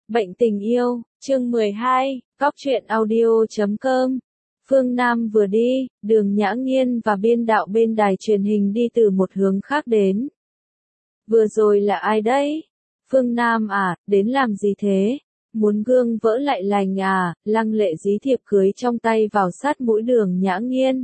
Bệnh tình yêu, chương 12, góc truyện audio.com. Phương Nam vừa đi, Đường Nhã Nghiên và biên đạo bên đài truyền hình đi từ một hướng khác đến. Vừa rồi là ai đấy? Phương Nam à, đến làm gì thế? Muốn gương vỡ lại lành à? Lăng Lệ dí thiệp cưới trong tay vào sát mũi Đường Nhã Nghiên.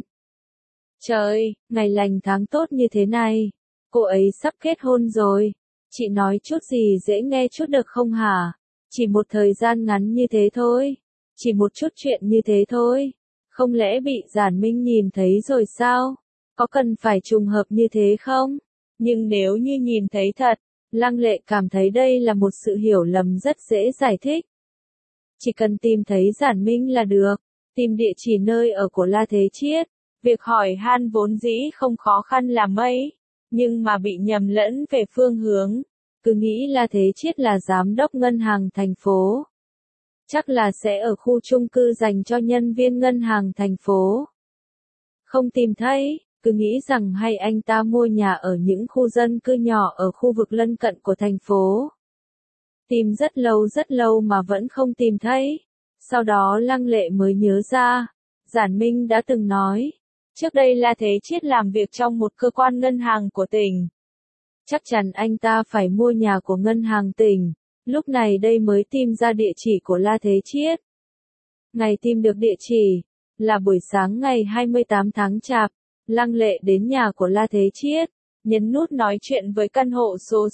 Trời, ngày lành tháng tốt như thế này. Cô ấy sắp kết hôn rồi. Chị nói chút gì dễ nghe chút được không hả? Chỉ một thời gian ngắn như thế thôi. Chỉ một chút chuyện như thế thôi. Không lẽ bị Giản Minh nhìn thấy rồi sao? Có cần phải trùng hợp như thế không? Nhưng nếu như nhìn thấy thật, Lăng Lệ cảm thấy đây là một sự hiểu lầm rất dễ giải thích. Chỉ cần tìm thấy Giản Minh là được. Tìm địa chỉ nơi ở của La Thế Chiết. Việc hỏi han vốn dĩ không khó khăn là mấy. Nhưng mà bị nhầm lẫn về phương hướng. Cứ nghĩ La Thế Chiết là giám đốc ngân hàng thành phố. Chắc là sẽ ở khu chung cư dành cho nhân viên ngân hàng thành phố. Không tìm thấy, cứ nghĩ rằng hay anh ta mua nhà ở những khu dân cư nhỏ ở khu vực lân cận của thành phố. Tìm rất lâu mà vẫn không tìm thấy. Sau đó Lăng Lệ mới nhớ ra, Giản Minh đã từng nói, trước đây La Thế Chiết làm việc trong một cơ quan ngân hàng của tỉnh. Chắc chắn anh ta phải mua nhà của ngân hàng tỉnh, lúc này đây mới tìm ra địa chỉ của La Thế Chiết. Ngày tìm được địa chỉ, là buổi sáng ngày 28 tháng Chạp, Lăng Lệ đến nhà của La Thế Chiết, nhấn nút nói chuyện với căn hộ số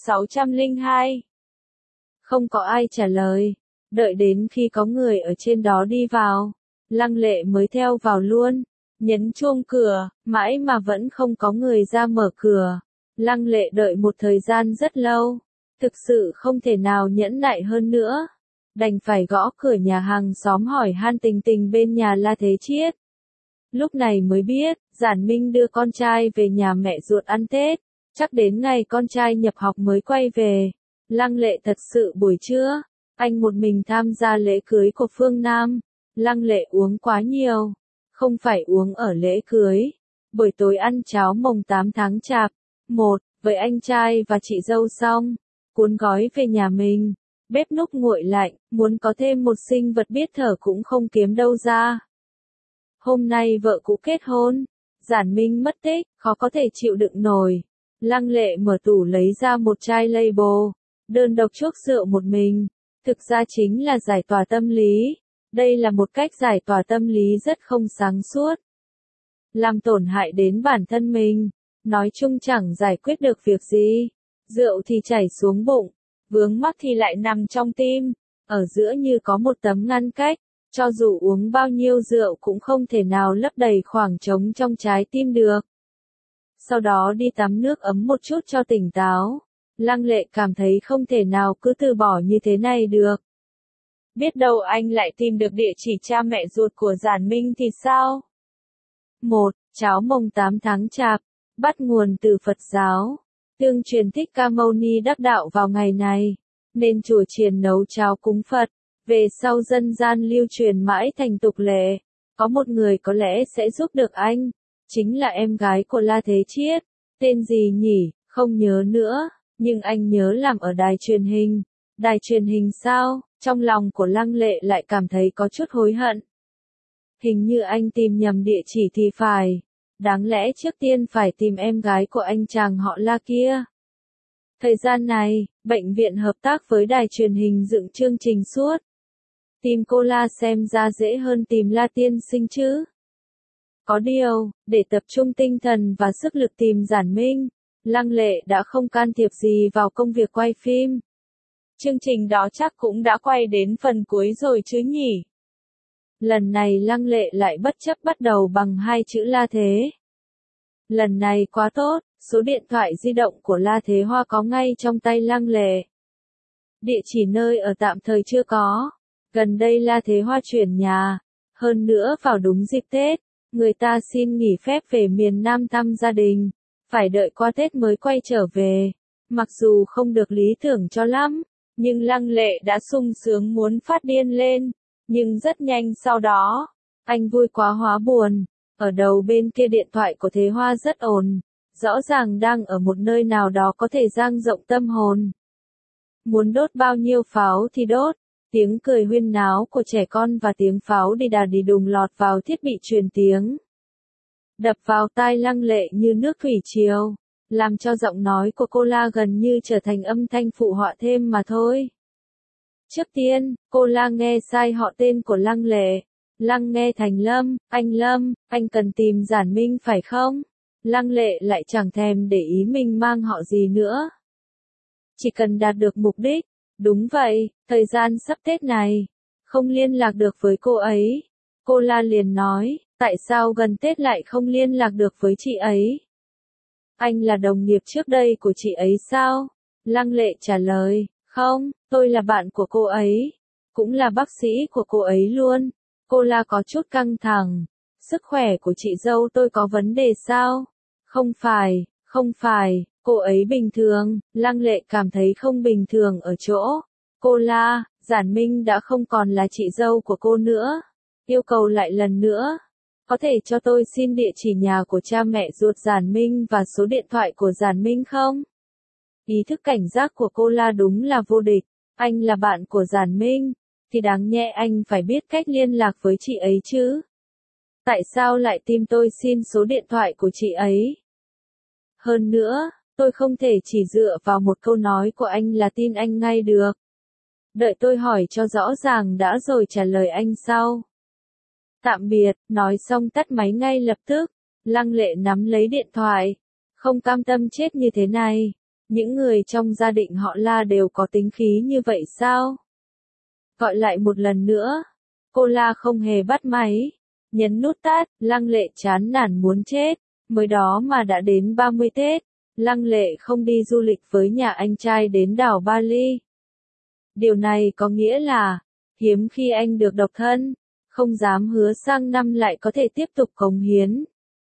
602. Không có ai trả lời, đợi đến khi có người ở trên đó đi vào, Lăng Lệ mới theo vào luôn, nhấn chuông cửa, mãi mà vẫn không có người ra mở cửa. Lăng Lệ đợi một thời gian rất lâu, thực sự không thể nào nhẫn nại hơn nữa, đành phải gõ cửa nhà hàng xóm hỏi han tình tình bên nhà La Thế Chiết. Lúc này mới biết, Giản Minh đưa con trai về nhà mẹ ruột ăn Tết, chắc đến ngày con trai nhập học mới quay về. Lăng Lệ thật sự buổi trưa, anh một mình tham gia lễ cưới của Phương Nam. Lăng Lệ uống quá nhiều, không phải uống ở lễ cưới. Buổi tối ăn cháo mồng 8 tháng Chạp, với anh trai và chị dâu xong, cuốn gói về nhà mình, bếp núc nguội lạnh, muốn có thêm một sinh vật biết thở cũng không kiếm đâu ra. Hôm nay vợ cũ kết hôn, Giản Minh mất tích, khó có thể chịu đựng nổi. Lăng Lệ mở tủ lấy ra một chai label, đơn độc chuốc rượu một mình, thực ra chính là giải tỏa tâm lý. Đây là một cách giải tỏa tâm lý rất không sáng suốt, làm tổn hại đến bản thân mình. Nói chung chẳng giải quyết được việc gì. Rượu thì chảy xuống bụng, vướng mắc thì lại nằm trong tim. Ở giữa như có một tấm ngăn cách, cho dù uống bao nhiêu rượu cũng không thể nào lấp đầy khoảng trống trong trái tim được. Sau đó đi tắm nước ấm một chút cho tỉnh táo. Lăng Lệ cảm thấy không thể nào cứ từ bỏ như thế này được. Biết đâu anh lại tìm được địa chỉ cha mẹ ruột của Giản Minh thì sao? Cháo mồng 8 tháng Chạp, bắt nguồn từ Phật giáo. Tương truyền Thích Ca Mâu Ni đắc đạo vào ngày này, nên chùa chiền nấu cháo cúng Phật. Về sau dân gian lưu truyền mãi thành tục lệ. Có một người có lẽ sẽ giúp được anh, chính là em gái của La Thế Chiết. Tên gì nhỉ, không nhớ nữa, nhưng anh nhớ làm ở đài truyền hình. Đài truyền hình sao? Trong lòng của Lăng Lệ lại cảm thấy có chút hối hận. Hình như anh tìm nhầm địa chỉ thì phải. Đáng lẽ trước tiên phải tìm em gái của anh chàng họ La kia. Thời gian này, bệnh viện hợp tác với đài truyền hình dựng chương trình suốt. Tìm cô La xem ra dễ hơn tìm La tiên sinh chứ. Có điều, để tập trung tinh thần và sức lực tìm Giản Minh, Lăng Lệ đã không can thiệp gì vào công việc quay phim. Chương trình đó chắc cũng đã quay đến phần cuối rồi chứ nhỉ? Lần này Lăng Lệ lại bất chấp bắt đầu bằng 2 chữ La Thế. Lần này quá tốt, số điện thoại di động của La Thế Hoa có ngay trong tay Lăng Lệ. Địa chỉ nơi ở tạm thời chưa có. Gần đây La Thế Hoa chuyển nhà. Hơn nữa vào đúng dịp Tết, người ta xin nghỉ phép về miền Nam thăm gia đình. Phải đợi qua Tết mới quay trở về. Mặc dù không được lý tưởng cho lắm, nhưng Lăng Lệ đã sung sướng muốn phát điên lên. Nhưng rất nhanh sau đó, anh vui quá hóa buồn. Ở đầu bên kia điện thoại của Thế Hoa rất ồn. Rõ ràng đang ở một nơi nào đó có thể dang rộng tâm hồn. Muốn đốt bao nhiêu pháo thì đốt. Tiếng cười huyên náo của trẻ con và tiếng pháo đi đà đi đùng lọt vào thiết bị truyền tiếng. Đập vào tai Lăng Lệ như nước thủy triều, làm cho giọng nói của cô La gần như trở thành âm thanh phụ họa thêm mà thôi. Trước tiên, cô La nghe sai họ tên của Lăng Lệ. Lăng nghe thành Lâm, anh cần tìm Giản Minh phải không? Lăng Lệ lại chẳng thèm để ý mình mang họ gì nữa. Chỉ cần đạt được mục đích. Đúng vậy, thời gian sắp Tết này, không liên lạc được với cô ấy. Cô La liền nói, tại sao gần Tết lại không liên lạc được với chị ấy? Anh là đồng nghiệp trước đây của chị ấy sao? Lăng Lệ trả lời, không, tôi là bạn của cô ấy, cũng là bác sĩ của cô ấy luôn. Cô La có chút căng thẳng, sức khỏe của chị dâu tôi có vấn đề sao? Không phải, cô ấy bình thường. Lăng Lệ cảm thấy không bình thường ở chỗ. Cô La, Giản Minh đã không còn là chị dâu của cô nữa. Yêu cầu lại lần nữa. Có thể cho tôi xin địa chỉ nhà của cha mẹ ruột Giản Minh và số điện thoại của Giản Minh không? Ý thức cảnh giác của cô La đúng là vô địch. Anh là bạn của Giản Minh, thì đáng nhẽ anh phải biết cách liên lạc với chị ấy chứ. Tại sao lại tìm tôi xin số điện thoại của chị ấy? Hơn nữa, tôi không thể chỉ dựa vào một câu nói của anh là tin anh ngay được. Đợi tôi hỏi cho rõ ràng đã rồi trả lời anh sau. Tạm biệt, nói xong tắt máy ngay lập tức. Lăng Lệ nắm lấy điện thoại. Không cam tâm chết như thế này. Những người trong gia đình họ La đều có tính khí như vậy sao? Gọi lại một lần nữa. Cô La không hề bắt máy. Nhấn nút tắt, Lăng Lệ chán nản muốn chết. Mới đó mà đã đến 30 Tết. Lăng Lệ không đi du lịch với nhà anh trai đến đảo Bali. Điều này có nghĩa là, hiếm khi anh được độc thân, không dám hứa sang năm lại có thể tiếp tục cống hiến.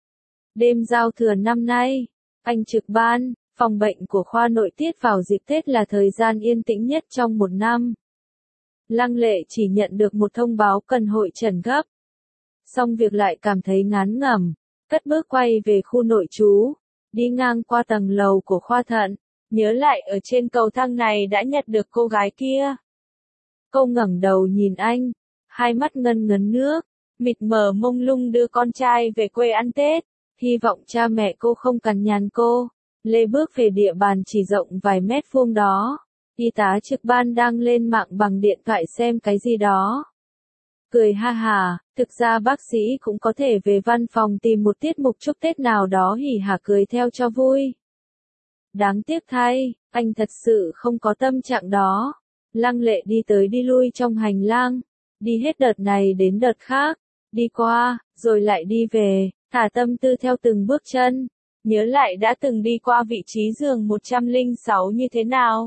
Đêm giao thừa năm nay, anh trực ban, phòng bệnh của khoa nội tiết vào dịp Tết là thời gian yên tĩnh nhất trong một năm. Lăng Lệ chỉ nhận được một thông báo cần hội trần gấp. Xong việc lại cảm thấy ngán ngẩm, cất bước quay về khu nội trú, đi ngang qua tầng lầu của khoa thận, nhớ lại ở trên cầu thang này đã nhặt được cô gái kia. Cô ngẩng đầu nhìn anh, hai mắt ngân ngấn nước, mịt mờ mông lung đưa con trai về quê ăn Tết, hy vọng cha mẹ cô không cằn nhằn cô. Lê bước về địa bàn chỉ rộng vài mét vuông đó, y tá trực ban đang lên mạng bằng điện thoại xem cái gì đó. Cười ha hà, thực ra bác sĩ cũng có thể về văn phòng tìm một tiết mục chúc Tết nào đó hỉ hả cười theo cho vui. Đáng tiếc thay, anh thật sự không có tâm trạng đó. Lăng Lệ đi tới đi lui trong hành lang, đi hết đợt này đến đợt khác, đi qua, rồi lại đi về, thả tâm tư theo từng bước chân, nhớ lại đã từng đi qua vị trí giường 106 như thế nào.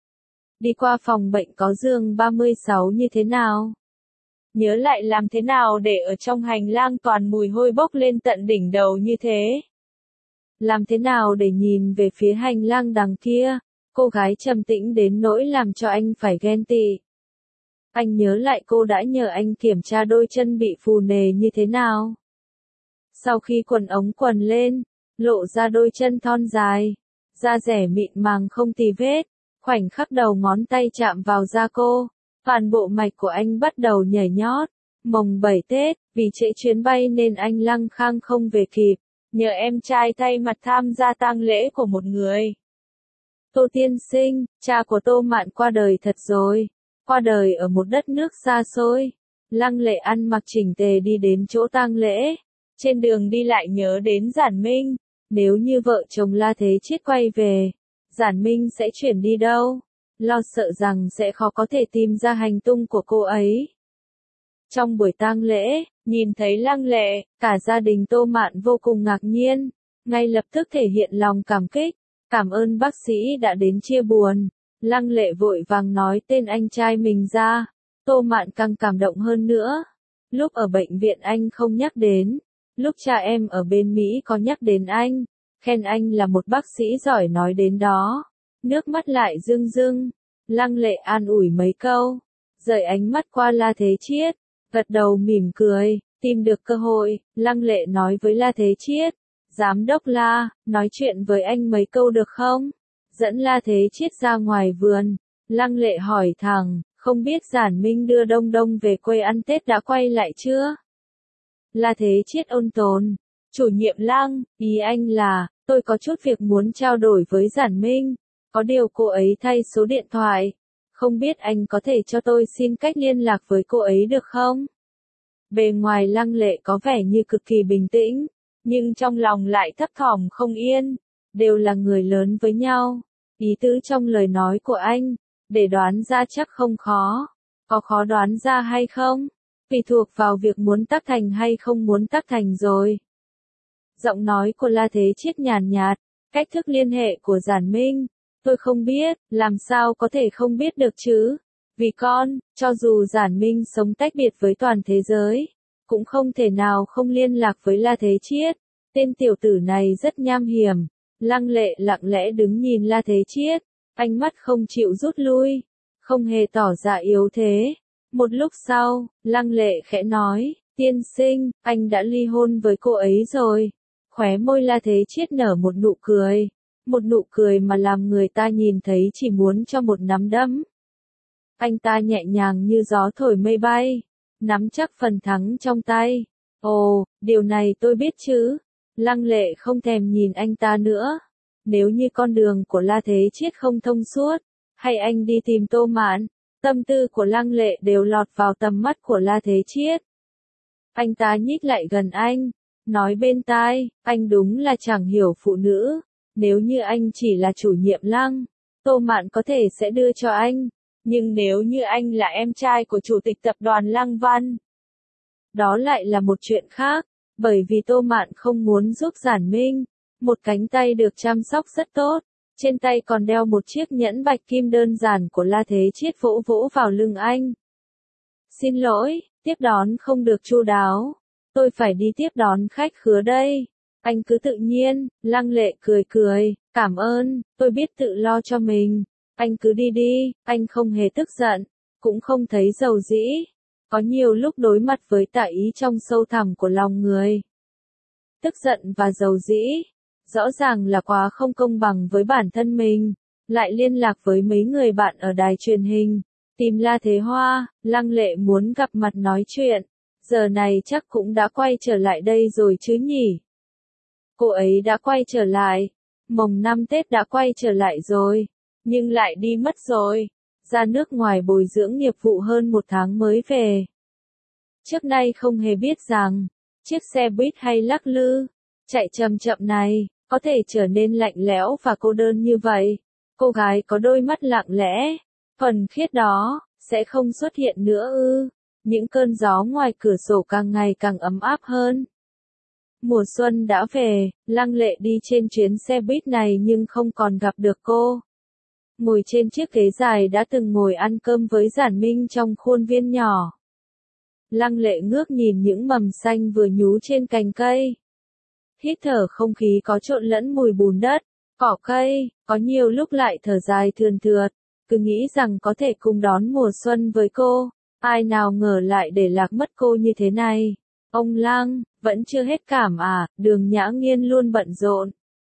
Đi qua phòng bệnh có giường 36 như thế nào. Nhớ lại làm thế nào để ở trong hành lang toàn mùi hôi bốc lên tận đỉnh đầu như thế. Làm thế nào để nhìn về phía hành lang đằng kia, cô gái trầm tĩnh đến nỗi làm cho anh phải ghen tị. Anh nhớ lại cô đã nhờ anh kiểm tra đôi chân bị phù nề như thế nào. Sau khi quần ống quần lên, lộ ra đôi chân thon dài, da dẻ mịn màng không tì vết, khoảnh khắc đầu ngón tay chạm vào da cô, toàn bộ mạch của anh bắt đầu nhảy nhót. Mồng 7 Tết, vì trễ chuyến bay nên anh lăng khang không về kịp, nhờ em trai thay mặt tham gia tang lễ của một người. Tô tiên sinh, cha của Tô Mạn qua đời thật rồi, qua đời ở một đất nước xa xôi. Lăng Lệ ăn mặc chỉnh tề đi đến chỗ tang lễ, trên đường đi lại nhớ đến Giản Minh, nếu như vợ chồng La Thế Chiết quay về, Giản Minh sẽ chuyển đi đâu, lo sợ rằng sẽ khó có thể tìm ra hành tung của cô ấy. Trong buổi tang lễ, nhìn thấy Lăng Lệ, cả gia đình Tô Mạn vô cùng ngạc nhiên, ngay lập tức thể hiện lòng cảm kích, cảm ơn bác sĩ đã đến chia buồn. Lăng Lệ vội vàng nói tên anh trai mình ra, Tô Mạn càng cảm động hơn nữa. Lúc ở bệnh viện anh không nhắc đến, lúc cha em ở bên Mỹ có nhắc đến anh, khen anh là một bác sĩ giỏi nói đến đó. Nước mắt lại rưng rưng, Lăng Lệ an ủi mấy câu, rời ánh mắt qua La Thế Chiết, gật đầu mỉm cười, tìm được cơ hội, Lăng Lệ nói với La Thế Chiết, giám đốc La, nói chuyện với anh mấy câu được không? Dẫn La Thế Chiết ra ngoài vườn, Lăng Lệ hỏi thẳng, Không biết Giản Minh đưa Đông Đông về quê ăn Tết đã quay lại chưa? La Thế Chiết ôn tồn. Chủ nhiệm Lăng, ý anh là, tôi có chút việc muốn trao đổi với Giản Minh. Có điều cô ấy thay số điện thoại. Không biết anh có thể cho tôi xin cách liên lạc với cô ấy được không? Bề ngoài Lăng Lệ có vẻ như cực kỳ bình tĩnh, nhưng trong lòng lại thấp thỏm không yên. Đều là người lớn với nhau. Ý tứ trong lời nói của anh, để đoán ra chắc không khó. Có khó đoán ra hay không? Tùy thuộc vào việc muốn tác thành hay không muốn tác thành rồi. Giọng nói của La Thế Chiết nhàn nhạt, cách thức liên hệ của Giản Minh, tôi không biết, làm sao có thể không biết được chứ? Vì con, cho dù Giản Minh sống tách biệt với toàn thế giới, cũng không thể nào không liên lạc với La Thế Chiết. Tên tiểu tử này rất nham hiểm. Lăng Lệ lặng lẽ đứng nhìn La Thế Chiết, ánh mắt không chịu rút lui, không hề tỏ ra yếu thế. Một lúc sau, Lăng Lệ khẽ nói, tiên sinh, anh đã ly hôn với cô ấy rồi. Khóe môi La Thế Chiết nở một nụ cười mà làm người ta nhìn thấy chỉ muốn cho một nắm đấm. Anh ta nhẹ nhàng như gió thổi mây bay, nắm chắc phần thắng trong tay. Ồ, điều này tôi biết chứ. Lăng Lệ không thèm nhìn anh ta nữa. Nếu như con đường của La Thế Chiết không thông suốt, hay anh đi tìm Tô Mạn, tâm tư của Lăng Lệ đều lọt vào tầm mắt của La Thế Chiết. Anh ta nhích lại gần anh, nói bên tai, anh đúng là chẳng hiểu phụ nữ. Nếu như anh chỉ là chủ nhiệm Lăng, Tô Mạn có thể sẽ đưa cho anh. Nhưng nếu như anh là em trai của chủ tịch tập đoàn Lăng Văn, đó lại là một chuyện khác. Bởi vì Tô Mạn không muốn giúp Giản Minh, một cánh tay được chăm sóc rất tốt, trên tay còn đeo một chiếc nhẫn bạch kim đơn giản của La Thế Chiết vỗ vỗ vào lưng anh. Xin lỗi, tiếp đón không được chu đáo, tôi phải đi tiếp đón khách khứa đây. Anh cứ tự nhiên. Lăng Lệ cười, cảm ơn, tôi biết tự lo cho mình. Anh cứ đi đi, anh không hề tức giận, cũng không thấy dầu dĩ. Có nhiều lúc đối mặt với tà ý trong sâu thẳm của lòng người. Tức giận và dầu dĩ, rõ ràng là quá không công bằng với bản thân mình. Lại liên lạc với mấy người bạn ở đài truyền hình, tìm La Thế Hoa. Lăng Lệ muốn gặp mặt nói chuyện, giờ này chắc cũng đã quay trở lại đây rồi chứ nhỉ? Cô ấy đã quay trở lại, mồng 5 Tết đã quay trở lại rồi, nhưng lại đi mất rồi, ra nước ngoài bồi dưỡng nghiệp vụ hơn 1 tháng mới về. Trước nay không hề biết rằng, chiếc xe buýt hay lắc lư, chạy chậm chậm này, có thể trở nên lạnh lẽo và cô đơn như vậy. Cô gái có đôi mắt lặng lẽ, thuần khiết đó, sẽ không xuất hiện nữa ư? Những cơn gió ngoài cửa sổ càng ngày càng ấm áp hơn. Mùa xuân đã về, Lăng Lệ đi trên chuyến xe buýt này nhưng không còn gặp được cô. Ngồi trên chiếc ghế dài đã từng ngồi ăn cơm với Giản Minh trong khuôn viên nhỏ. Lăng Lệ ngước nhìn những mầm xanh vừa nhú trên cành cây. Hít thở không khí có trộn lẫn mùi bùn đất, cỏ cây, có nhiều lúc lại thở dài thườn thượt, cứ nghĩ rằng có thể cùng đón mùa xuân với cô. Ai nào ngờ lại để lạc mất cô như thế này. Ông Lăng, vẫn chưa hết cảm à? Đường Nhã Nghiên luôn bận rộn.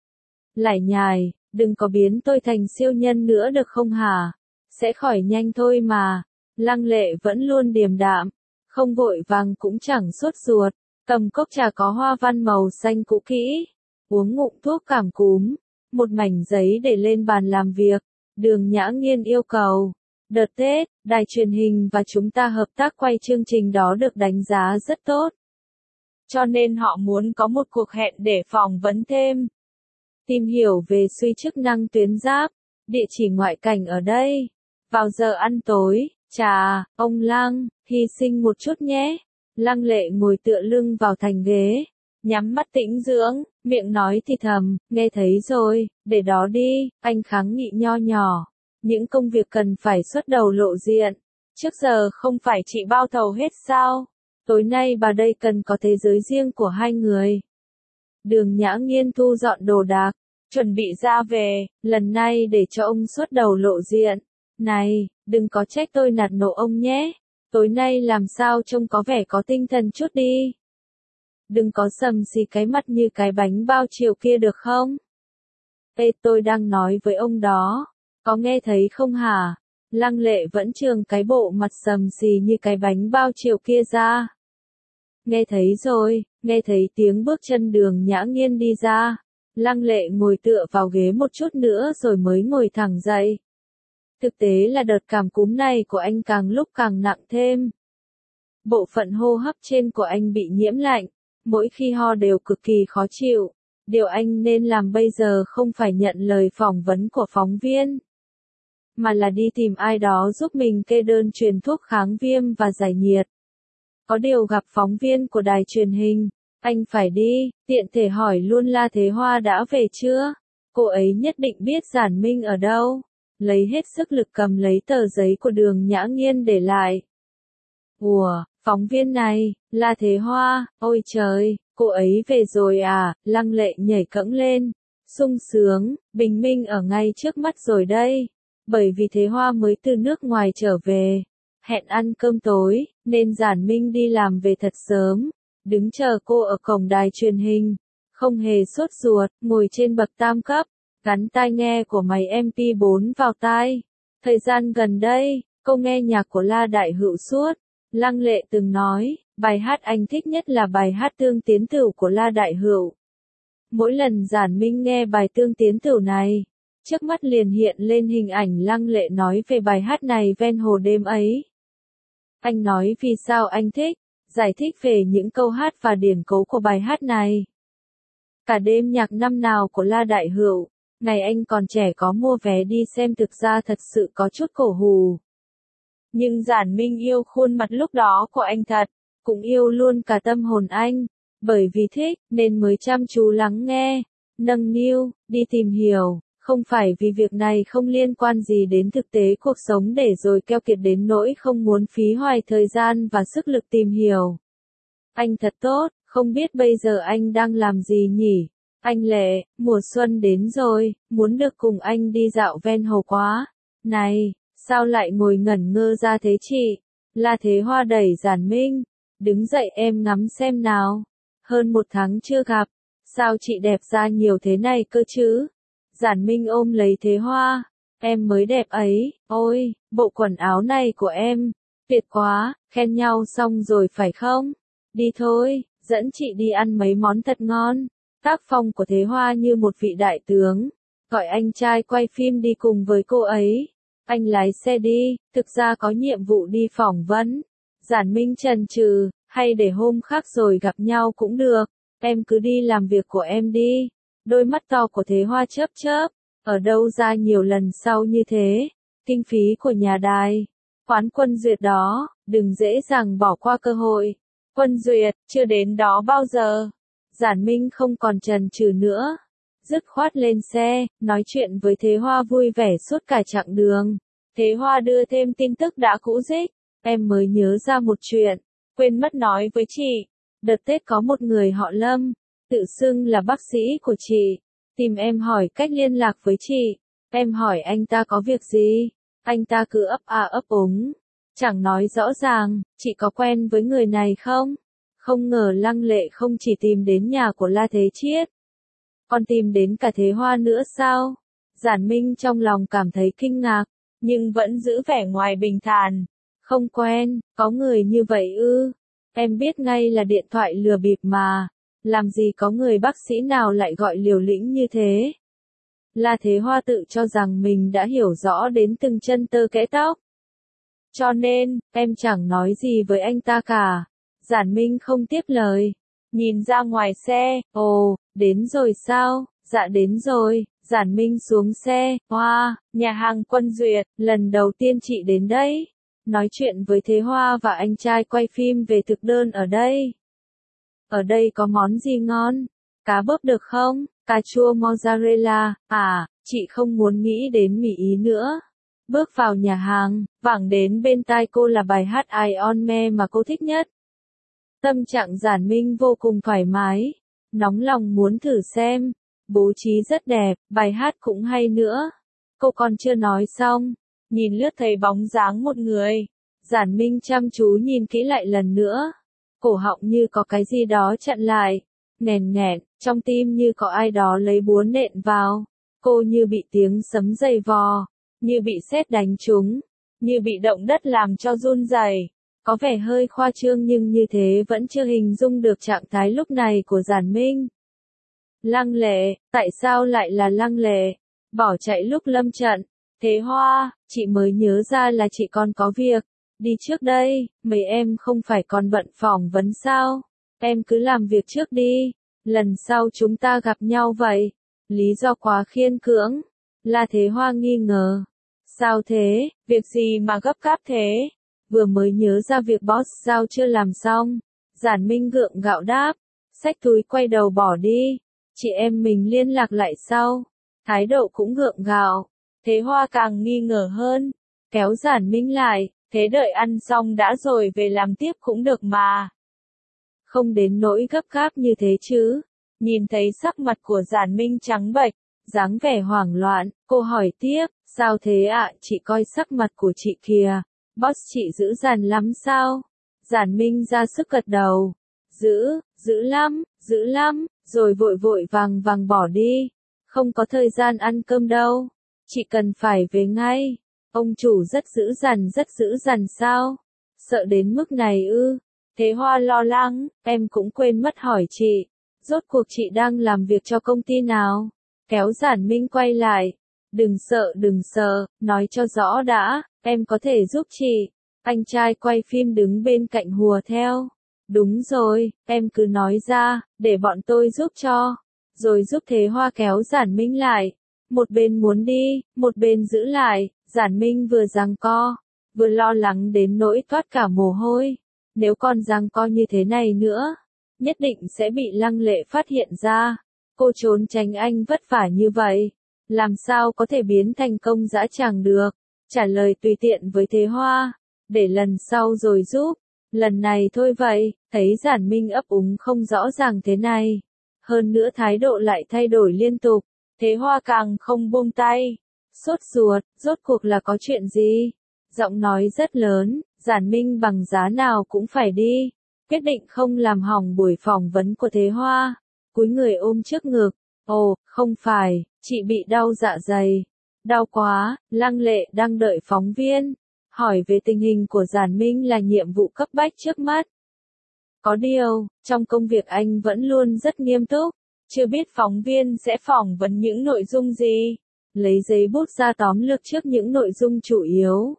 Lải nhải, đừng có biến tôi thành siêu nhân nữa được không hả? Sẽ khỏi nhanh thôi mà. Lăng Lệ vẫn luôn điềm đạm, không vội vàng cũng chẳng sốt ruột, cầm cốc trà có hoa văn màu xanh cũ kỹ, uống ngụm thuốc cảm cúm, một mảnh giấy để lên bàn làm việc. Đường Nhã Nghiên yêu cầu, đợt Tết, đài truyền hình và chúng ta hợp tác quay chương trình đó được đánh giá rất tốt. Cho nên họ muốn có một cuộc hẹn để phỏng vấn thêm. Tìm hiểu về suy chức năng tuyến giáp, địa chỉ ngoại cảnh ở đây. Vào giờ ăn tối, chà, ông Lăng, hy sinh một chút nhé. Lăng Lệ ngồi tựa lưng vào thành ghế, nhắm mắt tĩnh dưỡng, miệng nói thì thầm, nghe thấy rồi, để đó đi. Anh kháng nghị nho nhỏ. Những công việc cần phải xuất đầu lộ diện. Trước giờ không phải chị bao thầu hết sao? Tối nay bà đây cần có thế giới riêng của hai người. Đường Nhã Nghiên thu dọn đồ đạc, chuẩn bị ra về, lần này để cho ông xuất đầu lộ diện. Này, đừng có trách tôi nạt nộ ông nhé. Tối nay làm sao trông có vẻ có tinh thần chút đi. Đừng có sầm xì cái mặt như cái bánh bao chiều kia được không? Ê, tôi đang nói với ông đó. Có nghe thấy không hả? Lăng Lệ vẫn trường cái bộ mặt sầm xì như cái bánh bao chiều kia ra. Nghe thấy rồi, nghe thấy tiếng bước chân Đường Nhã Nghiên đi ra. Lăng Lệ ngồi tựa vào ghế một chút nữa rồi mới ngồi thẳng dậy. Thực tế là đợt cảm cúm này của anh càng lúc càng nặng thêm. Bộ phận hô hấp trên của anh bị nhiễm lạnh, mỗi khi ho đều cực kỳ khó chịu. Điều anh nên làm bây giờ không phải nhận lời phỏng vấn của phóng viên, mà là đi tìm ai đó giúp mình kê đơn truyền thuốc kháng viêm và giải nhiệt. Có điều gặp phóng viên của đài truyền hình, anh phải đi, tiện thể hỏi luôn La Thế Hoa đã về chưa? Cô ấy nhất định biết Giản Minh ở đâu. Lấy hết sức lực cầm lấy tờ giấy của Đường Nhã Nghiên để lại. Ủa, phóng viên này, La Thế Hoa, ôi trời, cô ấy về rồi à? Lăng Lệ nhảy cẫng lên, sung sướng, bình minh ở ngay trước mắt rồi đây. Bởi vì Thế Hoa mới từ nước ngoài trở về, hẹn ăn cơm tối, nên Giản Minh đi làm về thật sớm, đứng chờ cô ở cổng đài truyền hình, không hề sốt ruột, ngồi trên bậc tam cấp, gắn tai nghe của máy MP4 vào tai. Thời gian gần đây, cô nghe nhạc của La Đại Hữu suốt. Lăng Lệ từng nói, bài hát anh thích nhất là bài hát Tương Tiến Tửu của La Đại Hữu. Mỗi lần Giản Minh nghe bài Tương Tiến Tửu này, trước mắt liền hiện lên hình ảnh Lăng Lệ nói về bài hát này ven hồ đêm ấy. Anh nói vì sao anh thích, giải thích về những câu hát và điển cố của bài hát này. Cả đêm nhạc năm nào của La Đại Hữu, ngày anh còn trẻ có mua vé đi xem thực ra thật sự có chút cổ hù. Nhưng Giản Minh yêu khuôn mặt lúc đó của anh thật, cũng yêu luôn cả tâm hồn anh, bởi vì thích nên mới chăm chú lắng nghe, nâng niu, đi tìm hiểu, không phải vì việc này không liên quan gì đến thực tế cuộc sống để rồi keo kiệt đến nỗi không muốn phí hoài thời gian và sức lực tìm hiểu. Anh thật tốt, không biết bây giờ anh đang làm gì nhỉ? Anh Lệ, mùa xuân đến rồi, muốn được cùng anh đi dạo ven hồ quá. Này, sao lại ngồi ngẩn ngơ ra thế chị? La Thế Hoa đẩy Giản Minh. Đứng dậy em ngắm xem nào. Hơn một tháng chưa gặp, sao chị đẹp ra nhiều thế này cơ chứ? Giản Minh ôm lấy Thế Hoa. Em mới đẹp ấy, ôi, bộ quần áo này của em, tuyệt quá, khen nhau xong rồi phải không? Đi thôi, dẫn chị đi ăn mấy món thật ngon. Tác phong của Thế Hoa như một vị đại tướng, gọi anh trai quay phim đi cùng với cô ấy. Anh lái xe đi, thực ra có nhiệm vụ đi phỏng vấn. Giản Minh chần chừ, hay để hôm khác rồi gặp nhau cũng được, em cứ đi làm việc của em đi. Đôi mắt to của Thế Hoa chớp chớp, ở đâu ra nhiều lần sau như thế, kinh phí của nhà đài, khoán Quân Duyệt đó, đừng dễ dàng bỏ qua cơ hội. Quân Duyệt, chưa đến đó bao giờ. Giản Minh không còn chần chừ nữa, dứt khoát lên xe, nói chuyện với Thế Hoa vui vẻ suốt cả chặng đường. Thế Hoa đưa thêm tin tức đã cũ rích, em mới nhớ ra một chuyện, quên mất nói với chị. Đợt Tết có một người họ Lâm, tự xưng là bác sĩ của chị, tìm em hỏi cách liên lạc với chị. Em hỏi anh ta có việc gì, anh ta cứ ấp a ấp úng, chẳng nói rõ ràng. Chị có quen với người này không? Không ngờ Lăng Lệ không chỉ tìm đến nhà của La Thế Chiết, còn tìm đến cả Thế Hoa nữa sao? Giản Minh trong lòng cảm thấy kinh ngạc, nhưng vẫn giữ vẻ ngoài bình thản. Không quen, có người như vậy ư? Em biết ngay là điện thoại lừa bịp mà. Làm gì có người bác sĩ nào lại gọi liều lĩnh như thế? La Thế Hoa tự cho rằng mình đã hiểu rõ đến từng chân tơ kẽ tóc. Cho nên, em chẳng nói gì với anh ta cả. Giản Minh không tiếp lời. Nhìn ra ngoài xe, ồ, đến rồi sao? Dạ đến rồi. Giản Minh xuống xe, hoa, nhà hàng Quân Duyệt, lần đầu tiên chị đến đây. Nói chuyện với Thế Hoa và anh trai quay phim về thực đơn ở đây. Ở đây có món gì ngon? Cá bớp được không? Cà chua mozzarella, à, chị không muốn nghĩ đến mì Ý nữa. Bước vào nhà hàng, vẳng đến bên tai cô là bài hát Iron Man mà cô thích nhất. Tâm trạng Giản Minh vô cùng thoải mái, nóng lòng muốn thử xem. Bố trí rất đẹp, bài hát cũng hay nữa. Cô còn chưa nói xong, nhìn lướt thấy bóng dáng một người. Giản Minh chăm chú nhìn kỹ lại lần nữa. Cổ họng như có cái gì đó chặn lại, nghèn nghẹn, trong tim như có ai đó lấy búa nện vào. Cô như bị tiếng sấm giày vò, như bị sét đánh trúng. như bị động đất làm cho run rẩy. Có vẻ hơi khoa trương nhưng như thế vẫn chưa hình dung được trạng thái lúc này của Giản Minh. Lăng Lệ, tại sao lại là Lăng Lệ? Bỏ chạy lúc lâm trận. Thế Hoa, chị mới nhớ ra là chị còn có việc. Đi trước đây, mấy em không phải còn bận phỏng vấn sao? Em cứ làm việc trước đi. Lần sau chúng ta gặp nhau vậy. Lý do quá khiên cưỡng. La Thế Hoa nghi ngờ. Sao thế, việc gì mà gấp gáp thế? Vừa mới nhớ ra việc boss giao chưa làm xong. Giản Minh gượng gạo đáp. Xách túi quay đầu bỏ đi. Chị em mình liên lạc lại sau. Thái độ cũng gượng gạo. Thế Hoa càng nghi ngờ hơn. Kéo Giản Minh lại. Thế đợi ăn xong đã rồi về làm tiếp cũng được mà. Không đến nỗi gấp gáp như thế chứ. Nhìn thấy sắc mặt của Giản Minh trắng bệch, dáng vẻ hoảng loạn, cô hỏi tiếp, sao thế ạ? Chị coi sắc mặt của chị kìa, boss chị dữ dằn lắm sao? Giản Minh ra sức gật đầu, dữ lắm, rồi vội vội vàng vàng bỏ đi, không có thời gian ăn cơm đâu, chị cần phải về ngay. Ông chủ rất dữ dằn sao? Sợ đến mức này ư? Thế Hoa lo lắng, em cũng quên mất hỏi chị, rốt cuộc chị đang làm việc cho công ty nào? Kéo Giản Minh quay lại, đừng sợ, nói cho rõ đã, em có thể giúp chị. Anh trai quay phim đứng bên cạnh hùa theo. Đúng rồi, em cứ nói ra, để bọn tôi giúp cho. Rồi giúp Thế Hoa kéo Giản Minh lại. Một bên muốn đi, một bên giữ lại, Giản Minh vừa giằng co, vừa lo lắng đến nỗi toát cả mồ hôi. Nếu còn giằng co như thế này nữa, nhất định sẽ bị Lăng Lệ phát hiện ra. Cô trốn tránh anh vất vả như vậy, làm sao có thể biến thành công dã tràng được. Trả lời tùy tiện với Thế Hoa, để lần sau rồi giúp, lần này thôi vậy. Thấy Giản Minh ấp úng không rõ ràng thế này, hơn nữa thái độ lại thay đổi liên tục, Thế Hoa càng không buông tay. Sốt ruột, rốt cuộc là có chuyện gì? Giọng nói rất lớn, Giản Minh bằng giá nào cũng phải đi, quyết định không làm hỏng buổi phỏng vấn của Thế Hoa. Cúi người ôm trước ngực, ồ, không phải, chị bị đau dạ dày. Đau quá. Lăng Lệ đang đợi phóng viên, hỏi về tình hình của Giản Minh là nhiệm vụ cấp bách trước mắt. Có điều, trong công việc anh vẫn luôn rất nghiêm túc, chưa biết phóng viên sẽ phỏng vấn những nội dung gì. Lấy giấy bút ra tóm lược trước những nội dung chủ yếu.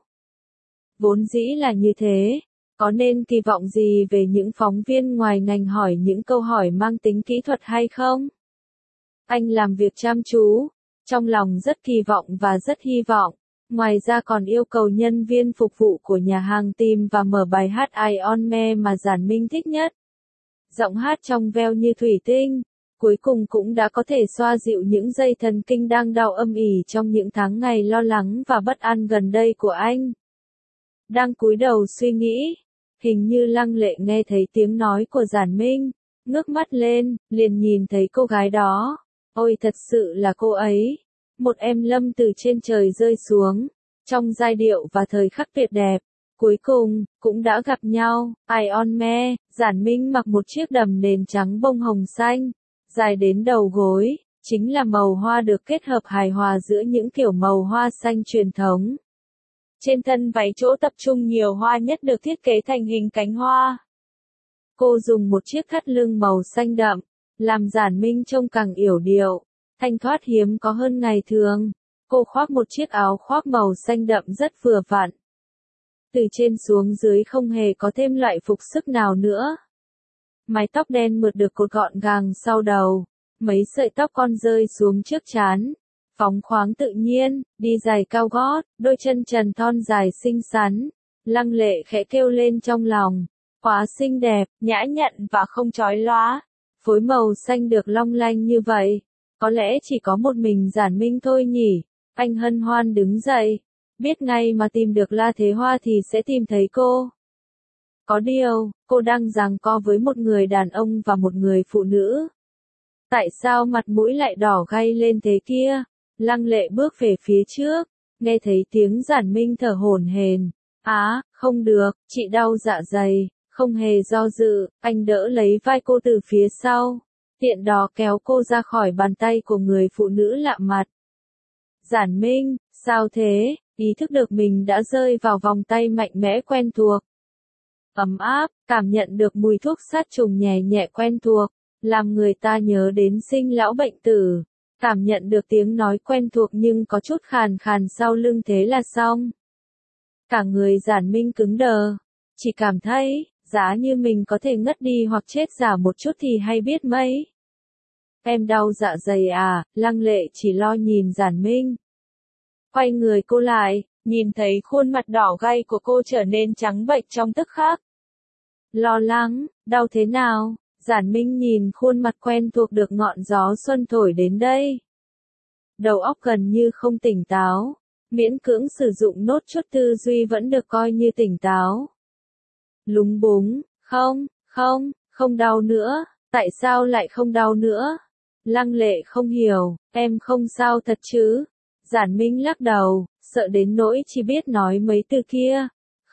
Vốn dĩ là như thế, có nên kỳ vọng gì về những phóng viên ngoài ngành hỏi những câu hỏi mang tính kỹ thuật hay không? Anh làm việc chăm chú, trong lòng rất kỳ vọng và rất hy vọng. Ngoài ra còn yêu cầu nhân viên phục vụ của nhà hàng tìm và mở bài hát I On Me mà Giản Minh thích nhất. Giọng hát trong veo như thủy tinh, cuối cùng cũng đã có thể xoa dịu những dây thần kinh đang đau âm ỉ trong những tháng ngày lo lắng và bất an gần đây của anh. Đang cúi đầu suy nghĩ, hình như Lăng Lệ nghe thấy tiếng nói của Giản Minh, ngước mắt lên, liền nhìn thấy cô gái đó. Ôi thật sự là cô ấy. Một em lâm từ trên trời rơi xuống, trong giai điệu và thời khắc tuyệt đẹp. Cuối cùng, cũng đã gặp nhau. I On Me, Giản Minh mặc một chiếc đầm nền trắng bông hồng xanh, dài đến đầu gối, chính là màu hoa được kết hợp hài hòa giữa những kiểu màu hoa xanh truyền thống. Trên thân váy chỗ tập trung nhiều hoa nhất được thiết kế thành hình cánh hoa. Cô dùng một chiếc thắt lưng màu xanh đậm, làm Giản Minh trông càng yểu điệu, thanh thoát hiếm có hơn ngày thường. Cô khoác một chiếc áo khoác màu xanh đậm rất vừa vặn. Từ trên xuống dưới không hề có thêm loại phục sức nào nữa. Mái tóc đen mượt được cột gọn gàng sau đầu, mấy sợi tóc con rơi xuống trước trán. Phóng khoáng tự nhiên, đi giày cao gót, đôi chân trần thon dài xinh xắn. Lăng Lệ khẽ kêu lên trong lòng, quá xinh đẹp, nhã nhặn và không chói lóa. Phối màu xanh được long lanh như vậy, có lẽ chỉ có một mình Giản Minh thôi nhỉ. Anh hân hoan đứng dậy, biết ngay mà tìm được La Thế Hoa thì sẽ tìm thấy cô. Có điều, cô đang giằng co với một người đàn ông và một người phụ nữ. Tại sao mặt mũi lại đỏ gay lên thế kia? Lăng Lệ bước về phía trước, nghe thấy tiếng Giản Minh thở hổn hển. Á, không được, chị đau dạ dày. Không hề do dự, anh đỡ lấy vai cô từ phía sau, tiện đó kéo cô ra khỏi bàn tay của người phụ nữ lạ mặt. Giản Minh, sao thế? ý thức được mình đã rơi vào vòng tay mạnh mẽ quen thuộc. Ấm áp, cảm nhận được mùi thuốc sát trùng nhẹ nhẹ quen thuộc, làm người ta nhớ đến sinh lão bệnh tử. Cảm nhận được tiếng nói quen thuộc nhưng có chút khàn khàn sau lưng thế là xong. Cả người Giản Minh cứng đờ, chỉ cảm thấy, giá như mình có thể ngất đi hoặc chết giả một chút thì hay biết mấy. Em đau dạ dày à, Lăng Lệ chỉ lo nhìn Giản Minh. Quay người cô lại, nhìn thấy khuôn mặt đỏ gay của cô trở nên trắng bệch trong tức khắc. Lo lắng, đau thế nào? Giản Minh nhìn khuôn mặt quen thuộc được ngọn gió xuân thổi đến đây. Đầu óc gần như không tỉnh táo, miễn cưỡng sử dụng nốt chút tư duy vẫn được coi như tỉnh táo. Lúng búng, không đau nữa, tại sao lại không đau nữa? Lăng Lệ không hiểu, em không sao thật chứ? Giản Minh lắc đầu, sợ đến nỗi chỉ biết nói mấy từ kia.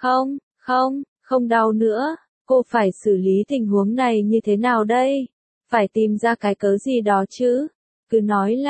Không đau nữa. Cô phải xử lý tình huống này như thế nào đây? Phải tìm ra cái cớ gì đó chứ? Cứ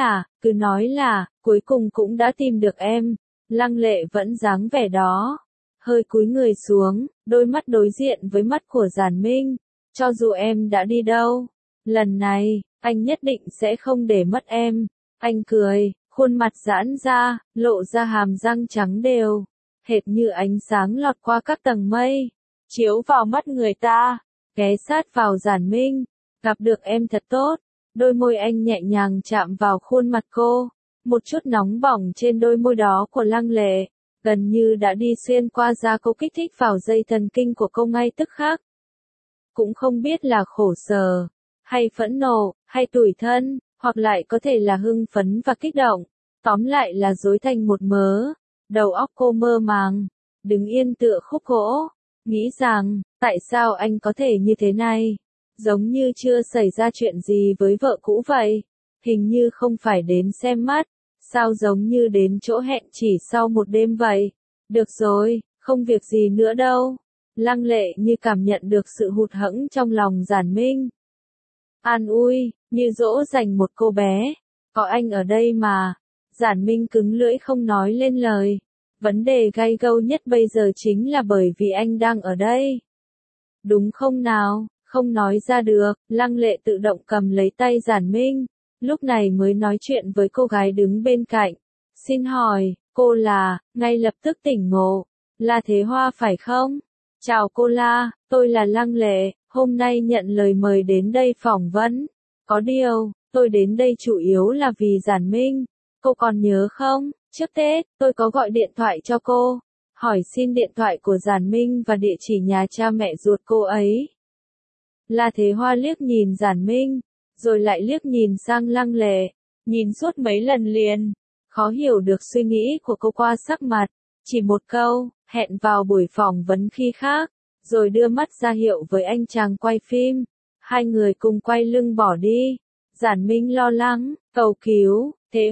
nói là, cuối cùng cũng đã tìm được em. Lăng Lệ vẫn dáng vẻ đó. Hơi cúi người xuống, đôi mắt đối diện với mắt của Giản Minh. Cho dù em đã đi đâu, lần này, anh nhất định sẽ không để mất em. Anh cười, khuôn mặt giãn ra, lộ ra hàm răng trắng đều. Hệt như ánh sáng lọt qua các tầng mây. Chiếu vào mắt người ta, ghé sát vào Giản Minh, gặp được em thật tốt. Đôi môi anh nhẹ nhàng chạm vào khuôn mặt cô, một chút nóng bỏng trên đôi môi đó của Lăng Lệ, gần như đã đi xuyên qua da cô kích thích vào dây thần kinh của cô ngay tức khắc. Cũng không biết là khổ sở, hay phẫn nộ, hay tủi thân, hoặc lại có thể là hưng phấn và kích động, tóm lại là rối thành một mớ. Đầu óc cô mơ màng, đứng yên tựa khúc gỗ. Nghĩ rằng, tại sao anh có thể như thế này? Giống như chưa xảy ra chuyện gì với vợ cũ vậy. Hình như không phải đến xem mắt. Sao giống như đến chỗ hẹn chỉ sau một đêm vậy? Được rồi, không việc gì nữa đâu. Lăng Lệ như cảm nhận được sự hụt hẫng trong lòng Giản Minh. An ui, như dỗ dành một cô bé. Có anh ở đây mà. Giản Minh cứng lưỡi không nói lên lời. Vấn đề gay gâu nhất bây giờ chính là bởi vì anh đang ở đây. Đúng không nào? Không nói ra được, Lăng Lệ tự động cầm lấy tay Giản Minh, lúc này mới nói chuyện với cô gái đứng bên cạnh. Xin hỏi, cô là, ngay lập tức tỉnh ngộ, là Thế Hoa phải không? Chào cô La, tôi là Lăng Lệ, hôm nay nhận lời mời đến đây phỏng vấn. Có điều, tôi đến đây chủ yếu là vì Giản Minh, cô còn nhớ không? Trước Tết, tôi có gọi điện thoại cho cô, hỏi xin điện thoại của Giản Minh và địa chỉ nhà cha mẹ ruột cô ấy. La Thế Hoa liếc nhìn Giản Minh, rồi lại liếc nhìn sang Lăng Lệ, nhìn suốt mấy lần liền, khó hiểu được suy nghĩ của cô qua sắc mặt, chỉ một câu, hẹn vào buổi phỏng vấn khi khác, rồi đưa mắt ra hiệu với anh chàng quay phim. Hai người cùng quay lưng bỏ đi. Giản Minh lo lắng, cầu cứu,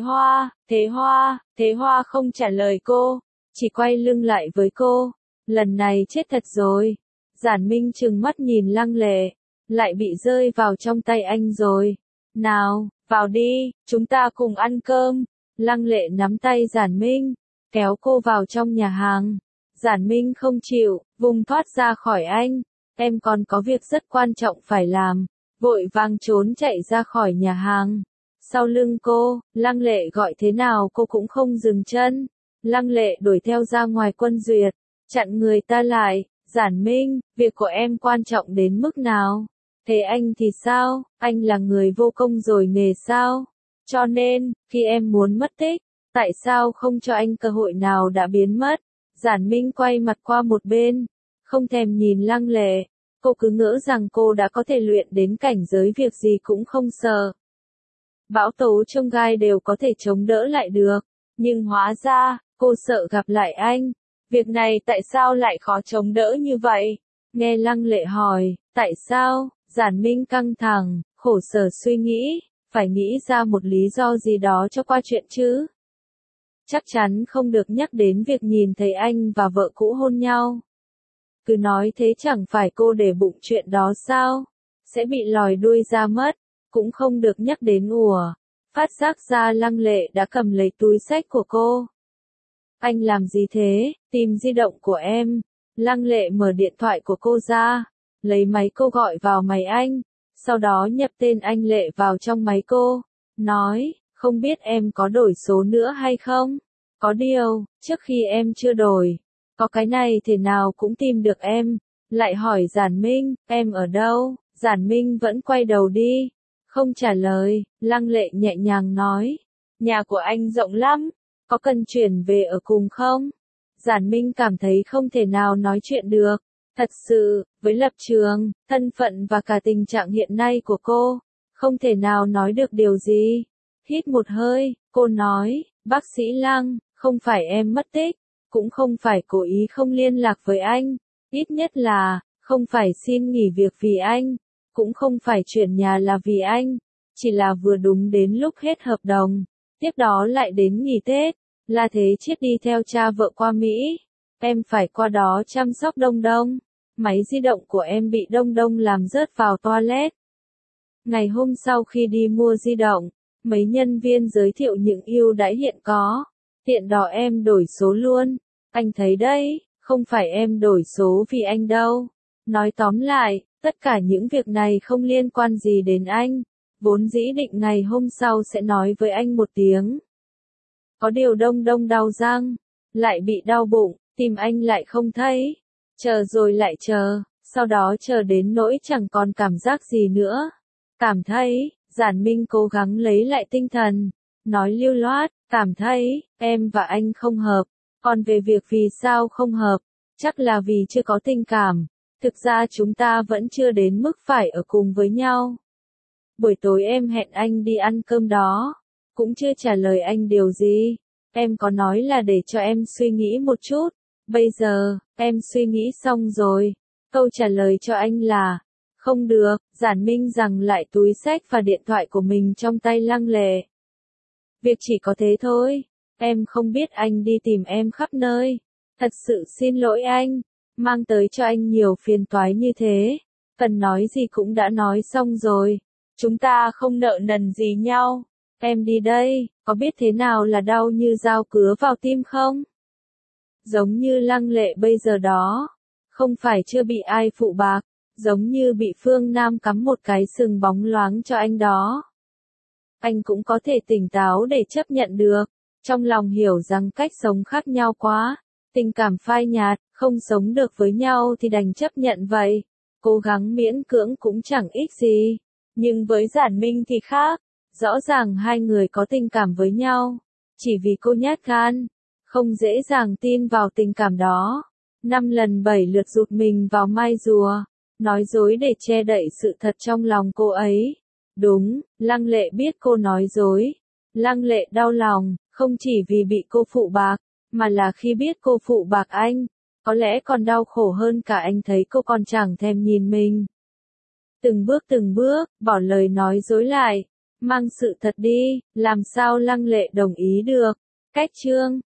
Thế Hoa không trả lời cô, chỉ quay lưng lại với cô. Lần này chết thật rồi. Giản Minh trừng mắt nhìn Lăng Lệ, lại bị rơi vào trong tay anh rồi. Nào, vào đi, chúng ta cùng ăn cơm. Lăng Lệ nắm tay Giản Minh, kéo cô vào trong nhà hàng. Giản Minh không chịu, vùng thoát ra khỏi anh. Em còn có việc rất quan trọng phải làm. Vội vàng trốn chạy ra khỏi nhà hàng. Sau lưng cô, Lăng Lệ gọi thế nào cô cũng không dừng chân. Lăng Lệ đuổi theo ra ngoài Quân Duyệt, chặn người ta lại. Giản Minh, việc của em quan trọng đến mức nào? Thế anh thì sao? Anh là người vô công rồi nghề sao? Cho nên, khi em muốn mất tích, tại sao không cho anh cơ hội nào đã biến mất? Giản Minh quay mặt qua một bên, không thèm nhìn Lăng Lệ. Cô cứ ngỡ rằng cô đã có thể luyện đến cảnh giới việc gì cũng không sợ. Bão tố chông gai đều có thể chống đỡ lại được. Nhưng hóa ra, cô sợ gặp lại anh. Việc này tại sao lại khó chống đỡ như vậy? Nghe Lăng Lệ hỏi, tại sao? Giản Minh căng thẳng, khổ sở suy nghĩ, phải nghĩ ra một lý do gì đó cho qua chuyện chứ. Chắc chắn không được nhắc đến việc nhìn thấy anh và vợ cũ hôn nhau. Cứ nói thế chẳng phải cô để bụng chuyện đó sao? Sẽ bị lòi đuôi ra mất, cũng không được nhắc đến ùa. Phát giác ra Lăng Lệ đã cầm lấy túi xách của cô. Anh làm gì thế? Tìm di động của em. Lăng Lệ mở điện thoại của cô ra, lấy máy cô gọi vào máy anh, sau đó nhập tên anh Lệ vào trong máy cô, nói, không biết em có đổi số nữa hay không? Có điều, trước khi em chưa đổi, có cái này thế nào cũng tìm được em. Lại hỏi Giản Minh, em ở đâu? Giản Minh vẫn quay đầu đi, không trả lời. Lăng Lệ nhẹ nhàng nói, nhà của anh rộng lắm, có cần chuyển về ở cùng không? Giản Minh cảm thấy không thể nào nói chuyện được. Thật sự, với lập trường, thân phận và cả tình trạng hiện nay của cô, không thể nào nói được điều gì. Hít một hơi, cô nói, bác sĩ Lăng, không phải em mất tích, cũng không phải cố ý không liên lạc với anh, ít nhất là, không phải xin nghỉ việc vì anh, cũng không phải chuyển nhà là vì anh, chỉ là vừa đúng đến lúc hết hợp đồng, tiếp đó lại đến nghỉ Tết, là thế Chiết đi theo cha vợ qua Mỹ, em phải qua đó chăm sóc Đông Đông, máy di động của em bị Đông Đông làm rớt vào toilet. Ngày hôm sau khi đi mua di động, mấy nhân viên giới thiệu những ưu đãi hiện có, tiện đó em đổi số luôn, anh thấy đấy, không phải em đổi số vì anh đâu. Nói tóm lại, tất cả những việc này không liên quan gì đến anh, vốn dĩ định ngày hôm sau sẽ nói với anh một tiếng. Có điều Đông Đông đau răng, lại bị đau bụng, tìm anh lại không thấy, chờ rồi lại chờ, sau đó chờ đến nỗi chẳng còn cảm giác gì nữa. Cảm thấy, Giản Minh cố gắng lấy lại tinh thần, nói lưu loát, cảm thấy, em và anh không hợp, còn về việc vì sao không hợp, chắc là vì chưa có tình cảm, thực ra chúng ta vẫn chưa đến mức phải ở cùng với nhau. Buổi tối em hẹn anh đi ăn cơm đó, cũng chưa trả lời anh điều gì, em có nói là để cho em suy nghĩ một chút, bây giờ, em suy nghĩ xong rồi, câu trả lời cho anh là, không được. Giản Minh giằng lại túi xách và điện thoại của mình trong tay Lăng Lệ. Việc chỉ có thế thôi, em không biết anh đi tìm em khắp nơi, thật sự xin lỗi anh, mang tới cho anh nhiều phiền toái như thế, cần nói gì cũng đã nói xong rồi, chúng ta không nợ nần gì nhau, em đi đây, có biết thế nào là đau như dao cứa vào tim không? Giống như Lăng Lệ bây giờ đó, không phải chưa bị ai phụ bạc, giống như bị Phương Nam cắm một cái sừng bóng loáng cho anh đó. Anh cũng có thể tỉnh táo để chấp nhận được, trong lòng hiểu rằng cách sống khác nhau quá, tình cảm phai nhạt, không sống được với nhau thì đành chấp nhận vậy, cố gắng miễn cưỡng cũng chẳng ích gì. Nhưng với Giản Minh thì khác, rõ ràng hai người có tình cảm với nhau, chỉ vì cô nhát gan, không dễ dàng tin vào tình cảm đó, 5 lần 7 lượt rụt mình vào mai rùa, nói dối để che đậy sự thật trong lòng cô ấy. Đúng, Lăng Lệ biết cô nói dối. Lăng Lệ đau lòng, không chỉ vì bị cô phụ bạc, mà là khi biết cô phụ bạc anh, có lẽ còn đau khổ hơn cả anh thấy cô còn chẳng thèm nhìn mình. Từng bước, bỏ lời nói dối lại, mang sự thật đi, làm sao Lăng Lệ đồng ý được. Cách chương